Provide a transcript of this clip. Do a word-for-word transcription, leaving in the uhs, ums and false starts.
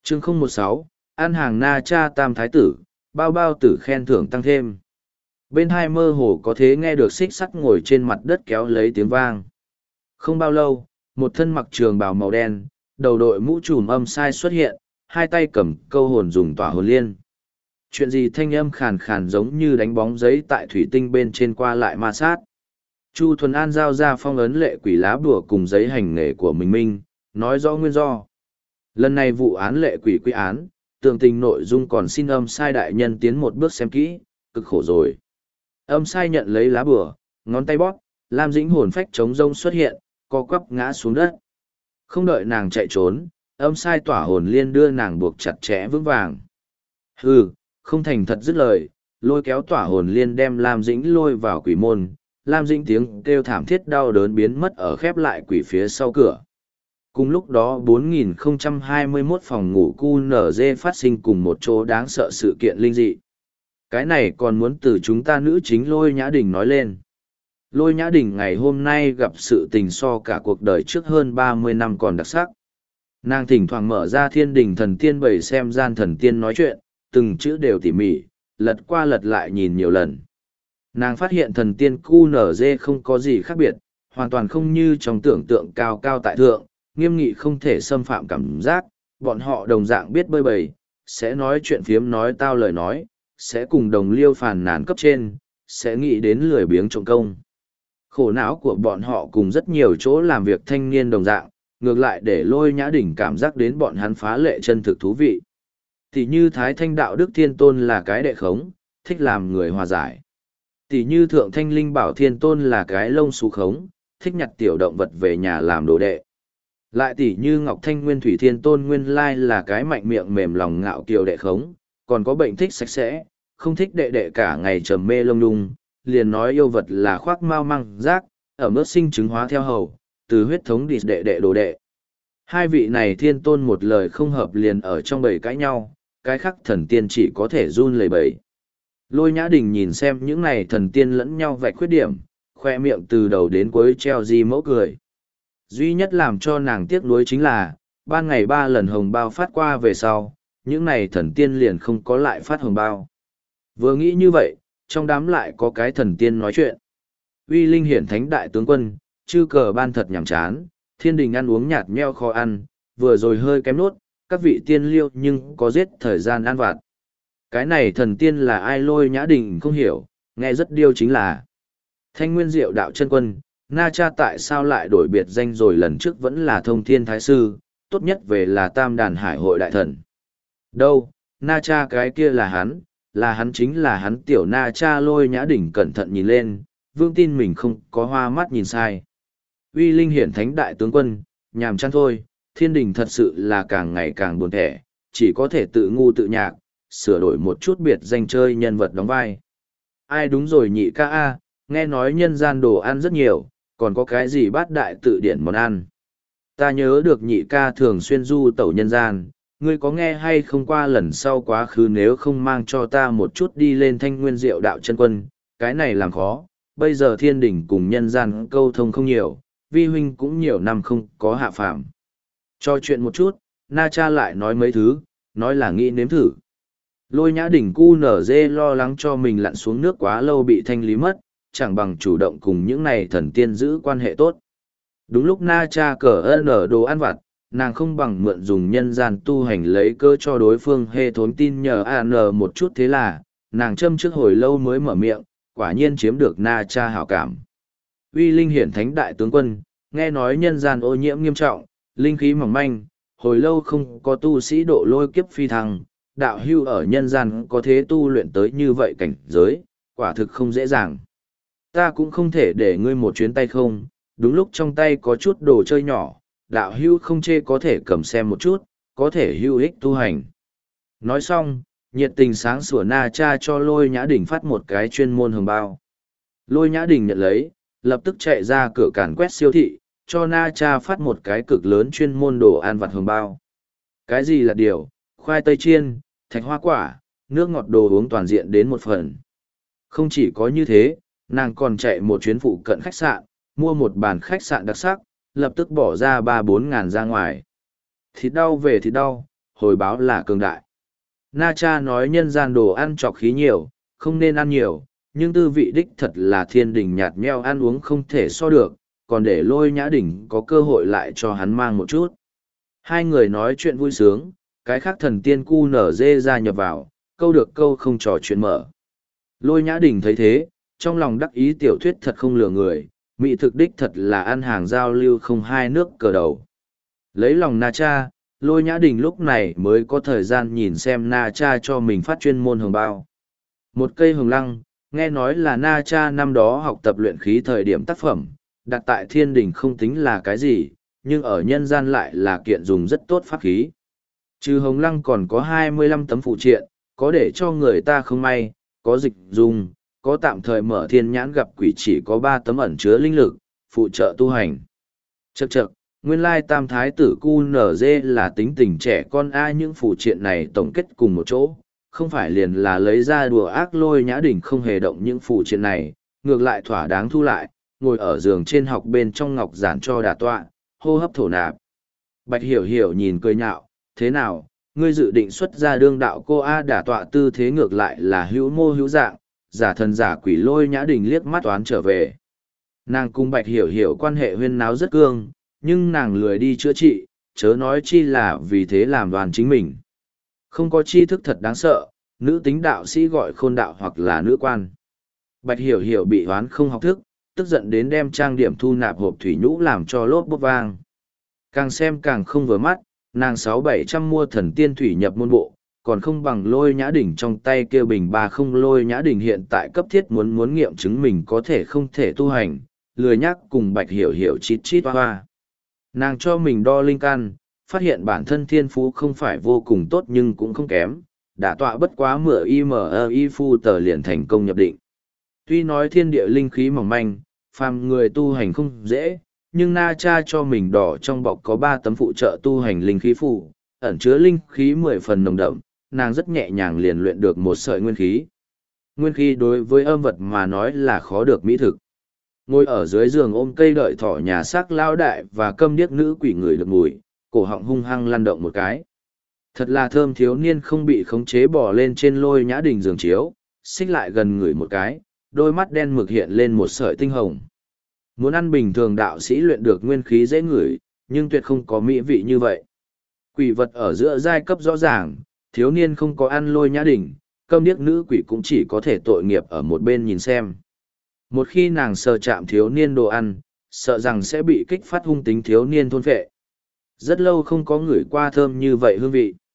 chương không một sáu, ăn hàng na cha tam thái tử, bao bao tử khen thưởng tăng thêm. Bên hai mơ hồ có thế nghe được xích sắt ngồi trên mặt đất kéo lấy tiếng vang. Không bao lâu, một thân mặc trường bào màu đen, đầu đội mũ trùm âm sai xuất hiện, hai tay cầm câu hồn dùng tỏa hồn liên. Chuyện gì thanh âm khàn khàn giống như đánh bóng giấy tại thủy tinh bên trên qua lại ma sát. Chu Thuần An giao ra phong ấn lệ quỷ lá bùa cùng giấy hành nghề của mình minh, nói rõ nguyên do. Lần này vụ án lệ quỷ quy án, tường tình nội dung còn xin âm sai đại nhân tiến một bước xem kỹ, cực khổ rồi. Âm sai nhận lấy lá bùa, ngón tay bóp, Lam Dĩnh hồn phách chống rông xuất hiện, co quắp ngã xuống đất. Không đợi nàng chạy trốn, âm sai tỏa hồn liên đưa nàng buộc chặt chẽ vững vàng. Hừ, không thành thật dứt lời, lôi kéo tỏa hồn liên đem Lam Dĩnh lôi vào quỷ môn. Lam Dĩnh tiếng kêu thảm thiết đau đớn biến mất ở khép lại quỷ phía sau cửa. Cùng lúc đó bốn nghìn không trăm hai mươi mốt phòng ngủ cu nở dê phát sinh cùng một chỗ đáng sợ sự kiện linh dị. Cái này còn muốn từ chúng ta nữ chính Lôi Nhã Đình nói lên. Lôi Nhã Đình ngày hôm nay gặp sự tình so cả cuộc đời trước hơn ba mươi năm còn đặc sắc. Nàng thỉnh thoảng mở ra thiên đình thần tiên bày xem gian thần tiên nói chuyện, từng chữ đều tỉ mỉ, lật qua lật lại nhìn nhiều lần. Nàng phát hiện thần tiên cu nở dê không có gì khác biệt, hoàn toàn không như trong tưởng tượng cao cao tại thượng, nghiêm nghị không thể xâm phạm cảm giác, bọn họ đồng dạng biết bơi bầy, sẽ nói chuyện phiếm nói tao lời nói, sẽ cùng đồng liêu phàn nàn cấp trên, sẽ nghĩ đến lười biếng trộm công. Khổ não của bọn họ cùng rất nhiều chỗ làm việc thanh niên đồng dạng, ngược lại để Lôi Nhã Đình cảm giác đến bọn hắn phá lệ chân thực thú vị. Tỷ như Thái Thanh Đạo Đức Thiên Tôn là cái đệ khống, thích làm người hòa giải. Tỷ như Thượng Thanh Linh Bảo Thiên Tôn là cái lông xù khống, thích nhặt tiểu động vật về nhà làm đồ đệ. Lại tỷ như Ngọc Thanh Nguyên Thủy Thiên Tôn nguyên lai là cái mạnh miệng mềm lòng ngạo kiều đệ khống, còn có bệnh thích sạch sẽ, không thích đệ đệ cả ngày trầm mê lông đung, liền nói yêu vật là khoác mau măng rác, ở mức sinh chứng hóa theo hầu, từ huyết thống đi đệ đệ đồ đệ. Hai vị này Thiên Tôn một lời không hợp liền ở trong bầy cãi nhau, cái khác thần tiên chỉ có thể run lẩy bẩy. Lôi Nhã Đình nhìn xem những này thần tiên lẫn nhau vạch khuyết điểm, khoe miệng từ đầu đến cuối treo di mẫu cười. Duy nhất làm cho nàng tiếc nuối chính là, ban ngày ba lần hồng bao phát qua về sau, những này thần tiên liền không có lại phát hồng bao. Vừa nghĩ như vậy, trong đám lại có cái thần tiên nói chuyện. Uy linh hiển thánh đại tướng quân, chư cờ ban thật nhảm chán, thiên đình ăn uống nhạt nheo khó ăn, vừa rồi hơi kém nốt, các vị tiên liêu nhưng có giết thời gian ăn vặt. Cái này thần tiên là ai? Lôi Nhã Đình không hiểu, nghe rất điêu chính là Thanh Nguyên Diệu đạo chân quân. Na Cha tại sao lại đổi biệt danh rồi, lần trước vẫn là Thông Thiên Thái Sư, tốt nhất về là Tam Đàn Hải Hội Đại Thần. Đâu, Na Cha cái kia là hắn, là hắn chính là hắn tiểu Na Cha. Lôi Nhã Đình cẩn thận nhìn lên, vương tin mình không có hoa mắt nhìn sai. Uy linh hiển thánh đại tướng quân, nhàm chán thôi, thiên đình thật sự là càng ngày càng buồn thẻ, chỉ có thể tự ngu tự nhạc, sửa đổi một chút biệt danh chơi nhân vật đóng vai. Ai đúng rồi nhị ca a, nghe nói nhân gian đồ ăn rất nhiều, còn có cái gì bát đại tự điển món ăn. Ta nhớ được nhị ca thường xuyên du tẩu nhân gian, ngươi có nghe hay không? Qua lần sau quá khứ nếu không mang cho ta một chút đi lên Thanh Nguyên Diệu đạo chân quân, cái này làm khó, bây giờ thiên đình cùng nhân gian câu thông không nhiều, vi huynh cũng nhiều năm không có hạ phạm. Cho chuyện một chút, Na Cha lại nói mấy thứ, nói là nghĩ nếm thử. Lôi Nhã Đình cu nở dê lo lắng cho mình lặn xuống nước quá lâu bị thanh lý mất, chẳng bằng chủ động cùng những này thần tiên giữ quan hệ tốt. Đúng lúc Na Cha cờ ơn ở đồ ăn vặt, nàng không bằng mượn dùng nhân gian tu hành lấy cơ cho đối phương hê thốn tin nhờ an một chút, thế là, nàng châm trước hồi lâu mới mở miệng, quả nhiên chiếm được Na Cha hảo cảm. Uy linh hiển thánh đại tướng quân, nghe nói nhân gian ô nhiễm nghiêm trọng, linh khí mỏng manh, hồi lâu không có tu sĩ độ lôi kiếp phi thăng, đạo hưu ở nhân gian có thế tu luyện tới như vậy cảnh giới, quả thực không dễ dàng. Ta cũng không thể để ngươi một chuyến tay không, đúng lúc trong tay có chút đồ chơi nhỏ, đạo hưu không chê có thể cầm xem một chút, có thể hưu ích tu hành. Nói xong, nhiệt tình sáng sủa Na Cha cho Lôi Nhã Đình phát một cái chuyên môn hồng bao. Lôi Nhã Đình nhận lấy, lập tức chạy ra cửa càn quét siêu thị, cho Na Cha phát một cái cực lớn chuyên môn đồ ăn vặt hồng bao. Cái gì là điều, khoai tây chiên, thạch hoa quả, nước ngọt đồ uống toàn diện đến một phần. Không chỉ có như thế, nàng còn chạy một chuyến phụ cận khách sạn, mua một bàn khách sạn đặc sắc, lập tức bỏ ra ba bốn ngàn ra ngoài. Thịt đau về thịt đau, hồi báo là cường đại. Na Cha nói nhân gian đồ ăn trọc khí nhiều, không nên ăn nhiều, nhưng tư vị đích thật là thiên đình nhạt nhẽo ăn uống không thể so được, còn để Lôi Nhã Đình có cơ hội lại cho hắn mang một chút. Hai người nói chuyện vui sướng, cái khác thần tiên cu nở dê ra nhập vào, câu được câu không trò chuyện mở. Lôi Nhã Đình thấy thế, trong lòng đắc ý tiểu thuyết thật không lừa người, mỹ thực đích thật là ăn hàng giao lưu không hai nước cờ đầu. Lấy lòng Na Cha, Lôi Nhã Đình lúc này mới có thời gian nhìn xem Na Cha cho mình phát chuyên môn hồng bao. Một cây hồng lăng, nghe nói là Na Cha năm đó học tập luyện khí thời điểm tác phẩm, đặt tại thiên đình không tính là cái gì, nhưng ở nhân gian lại là kiện dùng rất tốt pháp khí. Trừ hồng lăng còn có hai mươi lăm tấm phụ triện, có để cho người ta không may, có dịch dùng, có tạm thời mở thiên nhãn gặp quỷ chỉ có ba tấm ẩn chứa linh lực, phụ trợ tu hành. Chậc chậc, nguyên lai tam thái tử cu nở dê là tính tình trẻ con ai những phụ triện này tổng kết cùng một chỗ, không phải liền là lấy ra đùa ác. Lôi Nhã Đình không hề động những phụ triện này, ngược lại thỏa đáng thu lại, ngồi ở giường trên học bên trong ngọc giản cho đà tọa, hô hấp thổ nạp. Bạch Hiểu Hiểu nhìn cười nhạo, thế nào, ngươi dự định xuất ra đương đạo cô A? Đả tọa tư thế ngược lại là hữu mô hữu dạng, giả thần giả quỷ. Lôi Nhã Đình liếc mắt toán trở về. Nàng cùng Bạch Hiểu Hiểu quan hệ huyên náo rất cương, nhưng nàng lười đi chữa trị, chớ nói chi là vì thế làm đoàn chính mình. Không có tri thức thật đáng sợ, nữ tính đạo sĩ gọi khôn đạo hoặc là nữ quan. Bạch Hiểu Hiểu bị hoán không học thức, tức giận đến đem trang điểm thu nạp hộp thủy nhũ làm cho lốp bốp vang. Càng xem càng không vừa mắt, nàng sáu bảy trăm mua thần tiên thủy nhập môn bộ, còn không bằng Lôi Nhã Đình trong tay kêu bình ba không. Lôi Nhã Đình hiện tại cấp thiết muốn muốn nghiệm chứng mình có thể không thể tu hành, lười nhắc cùng Bạch Hiểu Hiểu chít chít hoa hoa. Nàng cho mình đo linh căn, phát hiện bản thân thiên phú không phải vô cùng tốt nhưng cũng không kém, đã tọa bất quá mửa y phu tờ liền thành công nhập định. Tuy nói thiên địa linh khí mỏng manh, phàm người tu hành không dễ, nhưng Na Cha cho mình đỏ trong bọc có ba tấm phụ trợ tu hành linh khí phụ, ẩn chứa linh khí mười phần nồng đậm, nàng rất nhẹ nhàng liền luyện được một sợi nguyên khí. Nguyên khí đối với âm vật mà nói là khó được mỹ thực. Ngồi ở dưới giường ôm cây đợi thỏ nhà xác lao đại và câm điếc nữ quỷ người được mùi, cổ họng hung hăng lăn động một cái. Thật là thơm. Thiếu niên không bị khống chế bỏ lên trên Lôi Nhã Đình giường chiếu, xích lại gần người một cái, đôi mắt đen mực hiện lên một sợi tinh hồng. Muốn ăn bình thường đạo sĩ luyện được nguyên khí dễ ngửi, nhưng tuyệt không có mỹ vị như vậy. Quỷ vật ở giữa giai cấp rõ ràng, thiếu niên không có ăn Lôi Nhã Đình, câm điếc nữ quỷ cũng chỉ có thể tội nghiệp ở một bên nhìn xem. Một khi nàng sờ chạm thiếu niên đồ ăn, sợ rằng sẽ bị kích phát hung tính thiếu niên thôn phệ. Rất lâu không có ngửi qua thơm như vậy hương vị.